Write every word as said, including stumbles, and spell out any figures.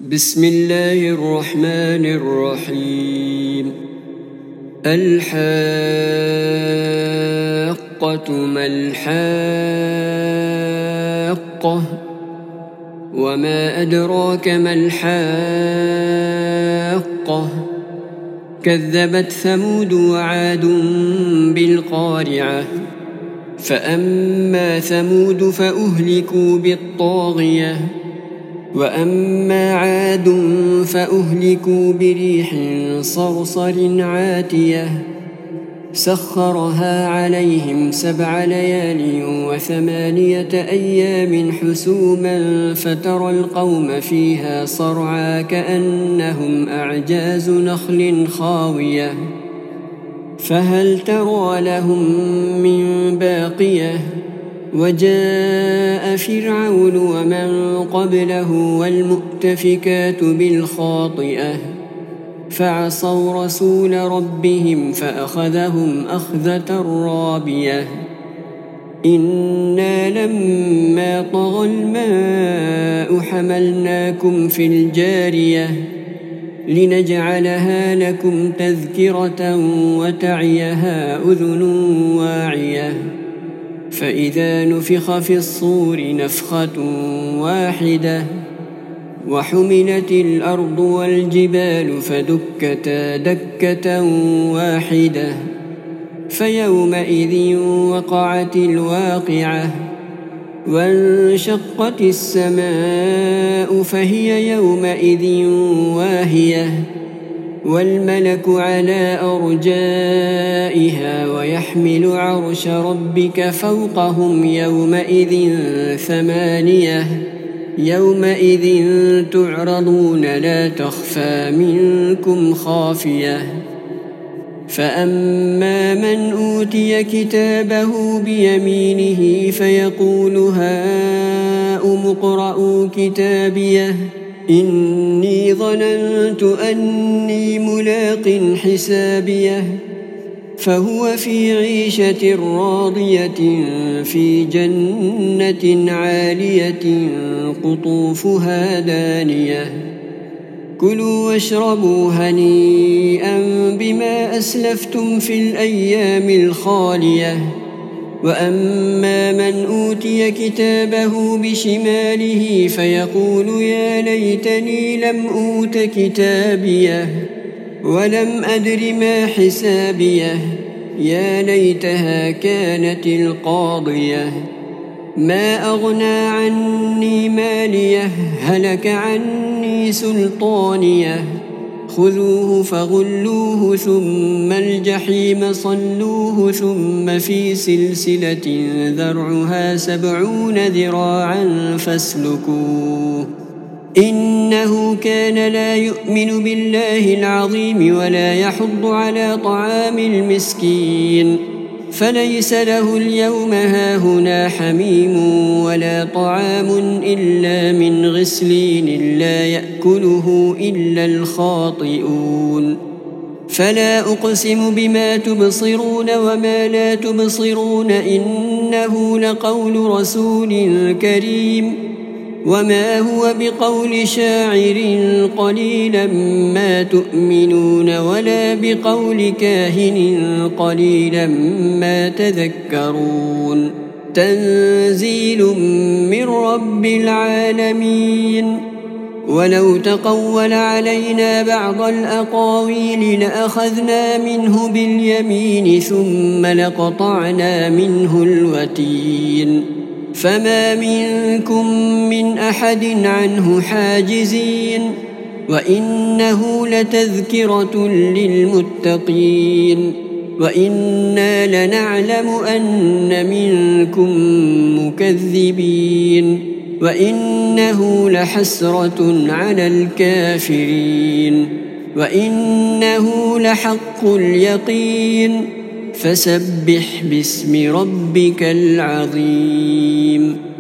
بسم الله الرحمن الرحيم. الحاقة ما الحاقة وما أدراك ما الحاقة كذبت ثمود وعاد بالقارعة فأما ثمود فأهلكوا بالطاغية وأما عاد فأهلكوا بريح صرصر عاتية سخرها عليهم سبع ليال وثمانية أيام حسوما فترى القوم فيها صرعى كأنهم أعجاز نخل خاوية فهل ترى لهم من باقية وجاء فرعون ومن قبله والمؤتفكات بالخاطئة فعصوا رسول ربهم فأخذهم أخذة رابية إنا لما طغى الماء حملناكم في الجارية لنجعلها لكم تذكرة وتعيها أذن واعية فإذا نفخ في الصور نفخة واحدة وحملت الأرض والجبال فدكتا دكة واحدة فيومئذ وقعت الواقعة وانشقت السماء فهي يومئذ واهية والملك على أرجائها ويحمل عرش ربك فوقهم يومئذ ثمانية يومئذ تعرضون لا تخفى منكم خافية فأما من أوتي كتابه بيمينه فيقول هاؤم اقرءوا كتابيه إني ظننت أني ملاق حسابيه فهو في عيشة راضية في جنة عالية قطوفها دانية كلوا واشربوا هنيئا بما أسلفتم في الأيام الخالية وأما من أوتي كتابه بشماله فيقول يا ليتني لم أوت كتابيه ولم أدر ما حسابيه يا ليتها كانت القاضية ما أغنى عني ماليه هلك عني سلطانيه خذوه فغلوه ثم الجحيم صلوه ثم في سلسلة ذرعها سبعون ذراعا فاسلكوه إنه كان لا يؤمن بالله العظيم ولا يحض على طعام المسكين فليس له اليوم هاهنا حميم ولا طعام إلا من غسلين لا يأكله إلا الخاطئون فلا أقسم بما تبصرون وما لا تبصرون إنه لقول رسول كريم وما هو بقول شاعر قليلا ما تؤمنون ولا بقول كاهن قليلا ما تذكرون تنزيل من رب العالمين ولو تقول علينا بعض الأقاويل لأخذنا منه باليمين ثم لقطعنا منه الوتين فما منكم من أحد عنه حاجزين وإنه لتذكرة للمتقين وإنا لنعلم أن منكم مكذبين وإنه لحسرة على الكافرين وإنه لحق اليقين فسبح باسم ربك العظيم.